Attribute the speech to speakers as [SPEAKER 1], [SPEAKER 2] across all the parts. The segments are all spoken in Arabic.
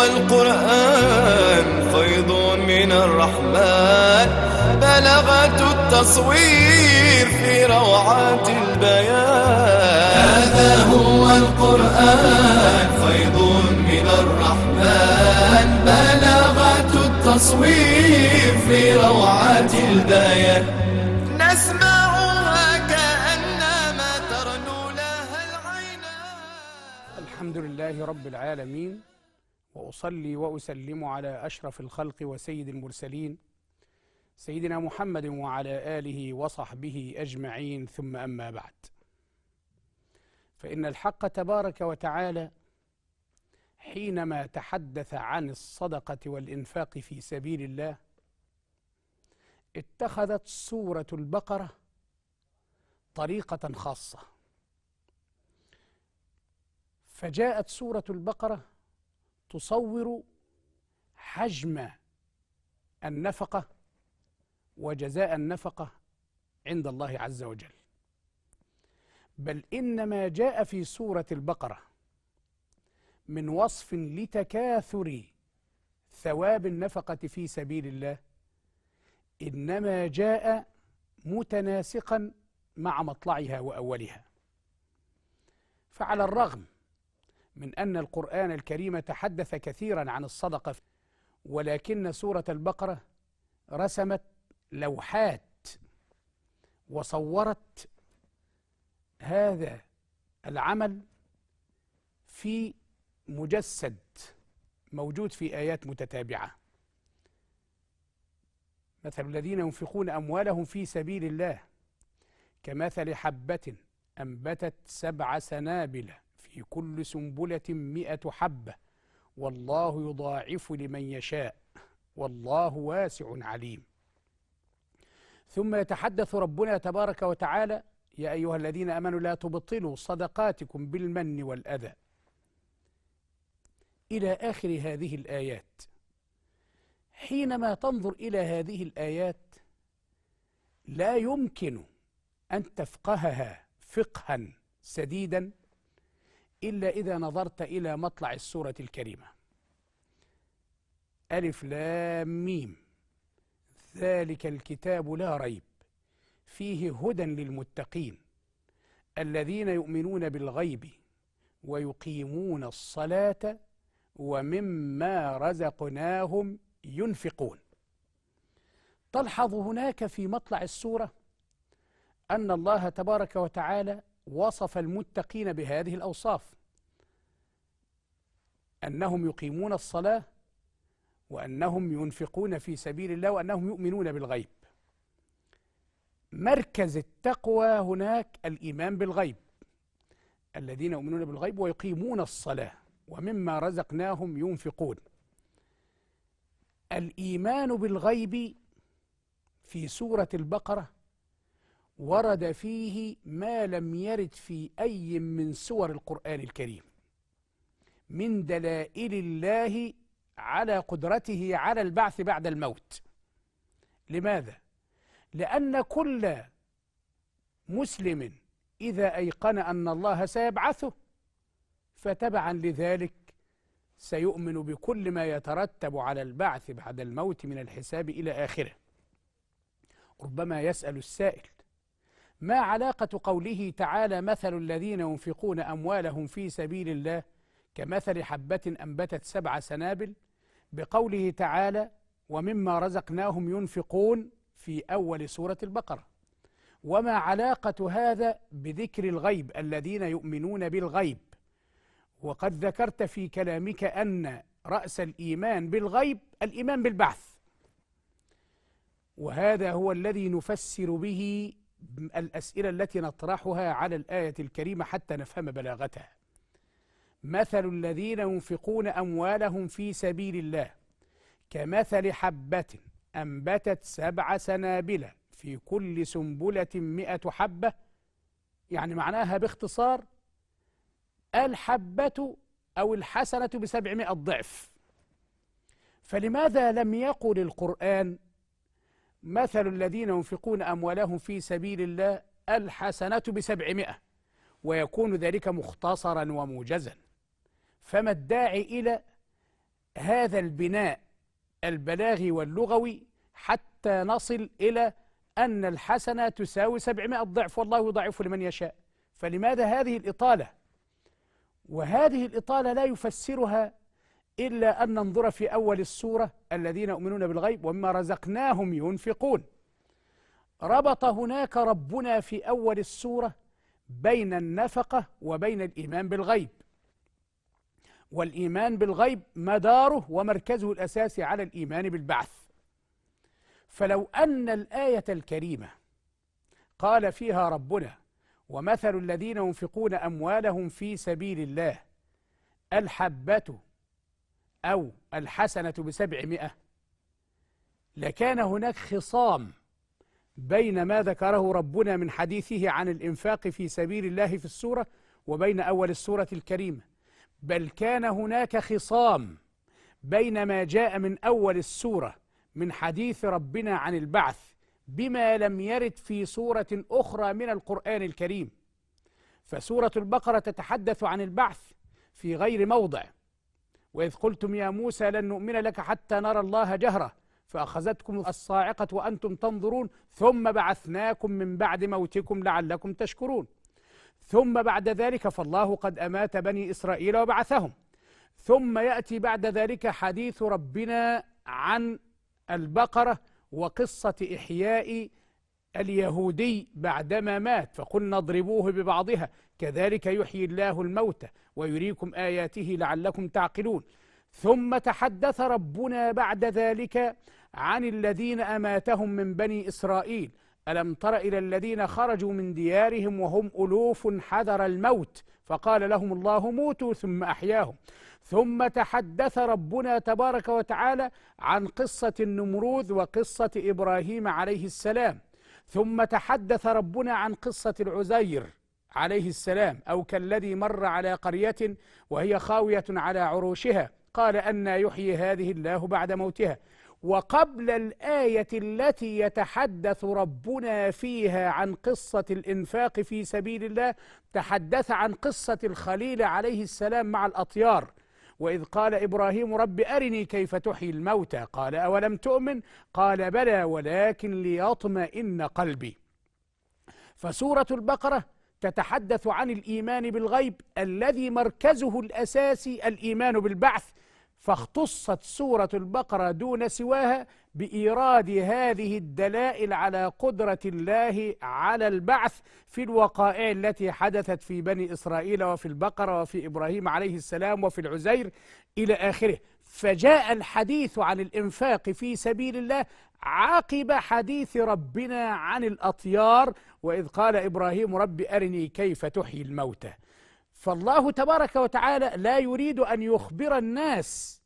[SPEAKER 1] هو القرآن فيض من الرحمن، بلغة التصوير في روعات البيان. هذا هو القرآن فيض من الرحمن، بلغة التصوير في روعات البيان. نسمعها كأنما ترنو لها العينان.
[SPEAKER 2] الحمد لله رب العالمين، وأصلي وأسلم على أشرف الخلق وسيد المرسلين سيدنا محمد وعلى آله وصحبه أجمعين، ثم أما بعد، فإن الحق تبارك وتعالى حينما تحدث عن الصدقة والإنفاق في سبيل الله اتخذت سورة البقرة طريقة خاصة، فجاءت سورة البقرة تصور حجم النفقة وجزاء النفقة عند الله عز وجل، بل إن ما جاء في سورة البقرة من وصف لتكاثر ثواب النفقة في سبيل الله إنما جاء متناسقا مع مطلعها وأولها. فعلى الرغم من أن القرآن الكريم تحدث كثيرا عن الصدقة، ولكن سورة البقرة رسمت لوحات وصورت هذا العمل في مجسد موجود في آيات متتابعة. مثل الذين ينفقون أموالهم في سبيل الله كمثل حبة أنبتت 7 سنابل في كل سنبلة 100 حبة والله يضاعف لمن يشاء والله واسع عليم. ثم يتحدث ربنا تبارك وتعالى: يا أيها الذين آمنوا لا تبطلوا صدقاتكم بالمن والأذى، إلى آخر هذه الآيات. حينما تنظر إلى هذه الآيات لا يمكن أن تفقهها فقها سديدا إلا إذا نظرت إلى مطلع السورة الكريمة. ألف لام ميم، ذلك الكتاب لا ريب فيه هدى للمتقين الذين يؤمنون بالغيب ويقيمون الصلاة ومما رزقناهم ينفقون. تلحظ هناك في مطلع السورة أن الله تبارك وتعالى وصف المتقين بهذه الأوصاف: أنهم يقيمون الصلاة، وأنهم ينفقون في سبيل الله، وأنهم يؤمنون بالغيب. مركز التقوى هناك الإيمان بالغيب، الذين يؤمنون بالغيب ويقيمون الصلاة ومما رزقناهم ينفقون. الإيمان بالغيب في سورة البقرة ورد فيه ما لم يرد في أي من سور القرآن الكريم من دلائل الله على قدرته على البعث بعد الموت. لماذا؟ لأن كل مسلم إذا أيقن أن الله سيبعثه فتبعا لذلك سيؤمن بكل ما يترتب على البعث بعد الموت من الحساب إلى آخره. ربما يسأل السائل: ما علاقة قوله تعالى مثل الذين ينفقون أموالهم في سبيل الله كمثل حبة أنبتت 7 سنابل بقوله تعالى ومما رزقناهم ينفقون في أول سورة البقرة؟ وما علاقة هذا بذكر الغيب الذين يؤمنون بالغيب؟ وقد ذكرت في كلامك أن رأس الإيمان بالغيب الإيمان بالبعث، وهذا هو الذي نفسر به الأسئلة التي نطرحها على الآية الكريمة حتى نفهم بلاغتها. مثل الذين ينفقون أموالهم في سبيل الله كمثل حبة أنبتت 7 سنابل في كل سنبلة 100 حبة، يعني معناها باختصار الحبة أو الحسنة ب700 ضعف. فلماذا لم يقل القرآن مثل الذين ينفقون أموالهم في سبيل الله الحسنة ب700 ويكون ذلك مختصرا وموجزا؟ فما الداعي إلى هذا البناء البلاغي واللغوي حتى نصل إلى أن الحسنة تساوي 700 ضعف، والله يضاعف لمن يشاء. فلماذا هذه الإطالة؟ وهذه الإطالة لا يفسرها إلا أن ننظر في أول السورة: الذين يؤمنون بالغيب ومما رزقناهم ينفقون. ربط هناك ربنا في أول السورة بين النفقة وبين الإيمان بالغيب، والإيمان بالغيب مداره ومركزه الأساسي على الإيمان بالبعث. فلو أن الآية الكريمة قال فيها ربنا: ومثل الذين ينفقون أموالهم في سبيل الله الحبة أو الحسنة ب700، لكان هناك خصام بين ما ذكره ربنا من حديثه عن الإنفاق في سبيل الله في السورة وبين أول السورة الكريمة، بل كان هناك خصام بين ما جاء من أول السورة من حديث ربنا عن البعث بما لم يرد في سورة أخرى من القرآن الكريم. فسورة البقرة تتحدث عن البعث في غير موضع: وإذ قلتم يا موسى لن نؤمن لك حتى نرى الله جهرة فأخذتكم الصاعقة وأنتم تنظرون ثم بعثناكم من بعد موتكم لعلكم تشكرون. ثم بعد ذلك فالله قد أمات بني إسرائيل وبعثهم. ثم يأتي بعد ذلك حديث ربنا عن البقرة وقصة إحياء اليهودي بعدما مات، فقلنا اضربوه ببعضها كذلك يحيي الله الموتى ويريكم آياته لعلكم تعقلون. ثم تحدث ربنا بعد ذلك عن الذين أماتهم من بني إسرائيل: ألم تر إلى الذين خرجوا من ديارهم وهم ألوف حذر الموت فقال لهم الله موتوا ثم أحياهم. ثم تحدث ربنا تبارك وتعالى عن قصة النمرود وقصة إبراهيم عليه السلام. ثم تحدث ربنا عن قصة العزير عليه السلام: أو كالذي مر على قرية وهي خاوية على عروشها قال أنى يحيي هذه الله بعد موتها. وقبل الآية التي يتحدث ربنا فيها عن قصة الإنفاق في سبيل الله تحدث عن قصة الخليل عليه السلام مع الأطيار: وإذ قال إبراهيم رب أرني كيف تحيي الموتى قال أولم تؤمن قال بلى ولكن ليطمئن قلبي. فسورة البقرة تتحدث عن الإيمان بالغيب الذي مركزه الأساسي الإيمان بالبعث، فاختصت سورة البقرة دون سواها بإيراد هذه الدلائل على قدرة الله على البعث في الوقائع التي حدثت في بني إسرائيل وفي البقرة وفي إبراهيم عليه السلام وفي العزير إلى آخره. فجاء الحديث عن الإنفاق في سبيل الله عقب حديث ربنا عن الأطيار: وإذ قال إبراهيم رب أرني كيف تحيي الموتى. فالله تبارك وتعالى لا يريد أن يخبر الناس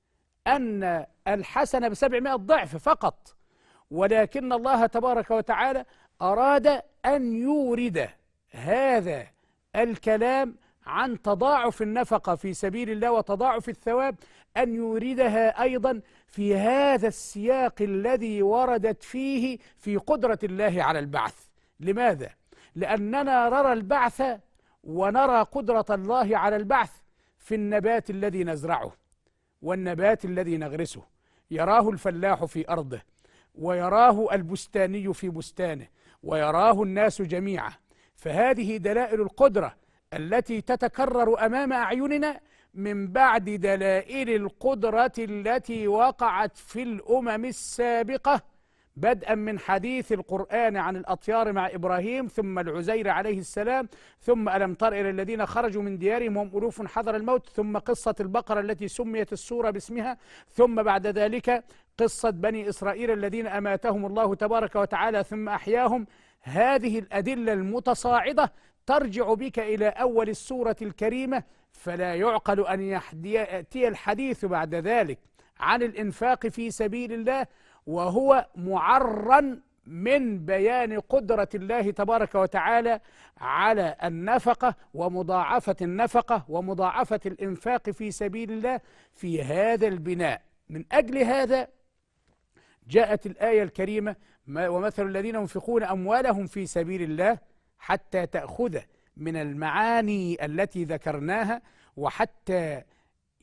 [SPEAKER 2] أن الحسنة ب700 ضعف فقط، ولكن الله تبارك وتعالى أراد أن يورد هذا الكلام عن تضاعف النفقة في سبيل الله وتضاعف الثواب، أن يوردها أيضا في هذا السياق الذي وردت فيه في قدرة الله على البعث. لماذا؟ لأننا نرى البعث ونرى قدرة الله على البعث في النبات الذي نزرعه والنبات الذي نغرسه، يراه الفلاح في أرضه ويراه البستاني في بستانه ويراه الناس جميعا. فهذه دلائل القدرة التي تتكرر أمام أعيننا من بعد دلائل القدرة التي وقعت في الأمم السابقة، بدءا من حديث القرآن عن الأطيار مع إبراهيم، ثم العزير عليه السلام، ثم ألم تر إلى الذين خرجوا من ديارهم وهم ألوف حذر الموت، ثم قصة البقرة التي سميت السورة باسمها، ثم بعد ذلك قصة بني إسرائيل الذين أماتهم الله تبارك وتعالى ثم أحياهم. هذه الأدلة المتصاعدة ترجع بك إلى أول السورة الكريمة، فلا يعقل أن يأتي الحديث بعد ذلك عن الإنفاق في سبيل الله وهو معرًا من بيان قدرة الله تبارك وتعالى على النفقة ومضاعفة النفقة ومضاعفة الإنفاق في سبيل الله في هذا البناء. من أجل هذا جاءت الآية الكريمة: ومثل الذين ينفقون أموالهم في سبيل الله، حتى تأخذ من المعاني التي ذكرناها وحتى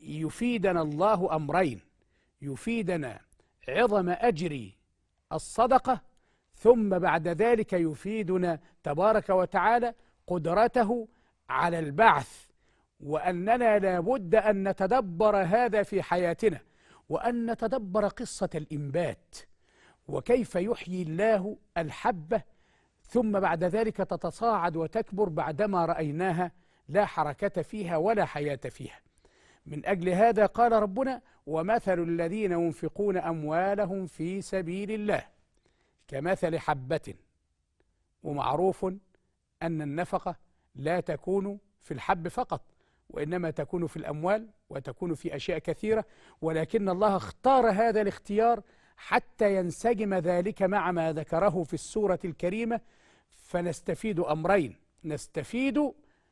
[SPEAKER 2] يفيدنا الله أمرين: يفيدنا عظم أجر الصدقة، ثم بعد ذلك يفيدنا تبارك وتعالى قدرته على البعث، وأننا لابد أن نتدبر هذا في حياتنا، وأن نتدبر قصة الإنبات وكيف يحيي الله الحبة ثم بعد ذلك تتصاعد وتكبر بعدما رأيناها لا حركة فيها ولا حياة فيها. من أجل هذا قال ربنا: ومثل الذين ينفقون أموالهم في سبيل الله كمثل حبة. ومعروف أن النفقة لا تكون في الحب فقط، وإنما تكون في الأموال وتكون في أشياء كثيرة، ولكن الله اختار هذا الاختيار حتى ينسجم ذلك مع ما ذكره في السورة الكريمة. فنستفيد أمرين: نستفيد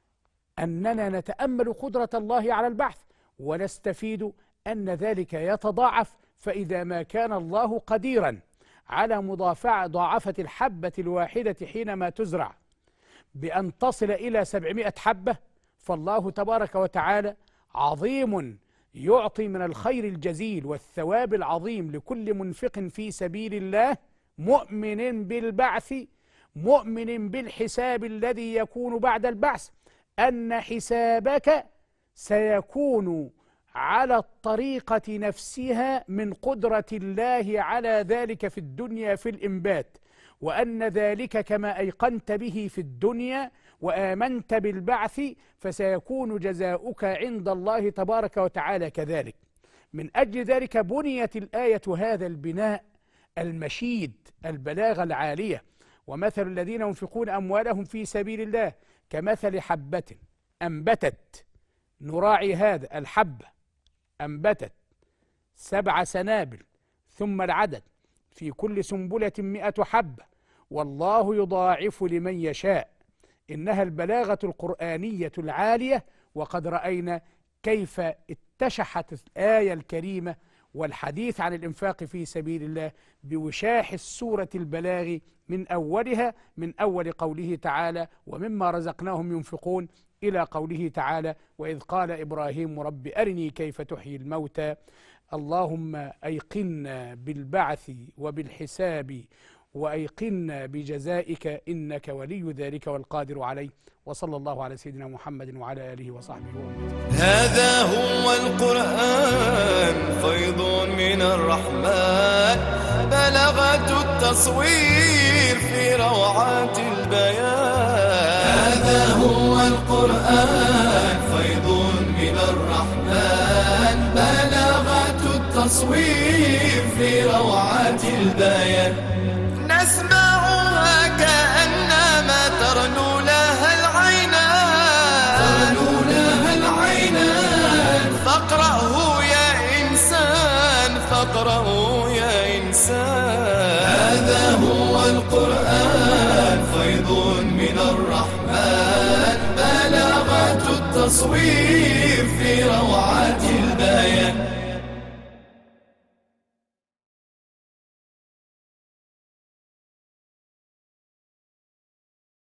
[SPEAKER 2] أننا نتأمل قدرة الله على البعث، ونستفيد أن ذلك يتضاعف، فإذا ما كان الله قديرا على مضاعفة الحبة الواحدة حينما تزرع بأن تصل إلى 700 حبة، فالله تبارك وتعالى عظيم يعطي من الخير الجزيل والثواب العظيم لكل منفق في سبيل الله، مؤمن بالبعث، مؤمن بالحساب الذي يكون بعد البعث، أن حسابك سيكون على الطريقة نفسها من قدرة الله على ذلك في الدنيا في الإنبات، وأن ذلك كما أيقنت به في الدنيا وآمنت بالبعث فسيكون جزاؤك عند الله تبارك وتعالى كذلك. من أجل ذلك بنيت الآية هذا البناء المشيد البلاغة العالية: ومثل الذين ينفقون أموالهم في سبيل الله كمثل حبة أنبتت، نراعي هذا، الحبة أنبتت 7 سنابل ثم العدد، في كل سنبلة 100 حبة، والله يضاعف لمن يشاء. إنها البلاغة القرآنية العالية، وقد رأينا كيف اتشحت الآية الكريمة والحديث عن الإنفاق في سبيل الله بوشاح السورة البلاغ من أولها، من أول قوله تعالى: ومما رزقناهم ينفقون، إلى قوله تعالى: وإذ قال إبراهيم رب أرني كيف تحيي الموتى. اللهم أيقنا بالبعث وبالحساب، وأيقنا بجزائك، إنك ولي ذلك والقادر عليه. وصلى الله على سيدنا محمد وعلى آله وصحبه وسلم.
[SPEAKER 1] هذا هو القرآن، فيض من الرحمن، بلغة التصوير في روعات البيان. هذا هو القرآن، فيض من الرحمن، بلغة التصوير في روعات البيان. نسمعها كأنما ترنو لها العينان، ترنو لها العينان. فاقرأه يا إنسان، فاقرأه يا إنسان. هذا هو القرآن، فيض من الرحمن، بلغة التصوير في روعات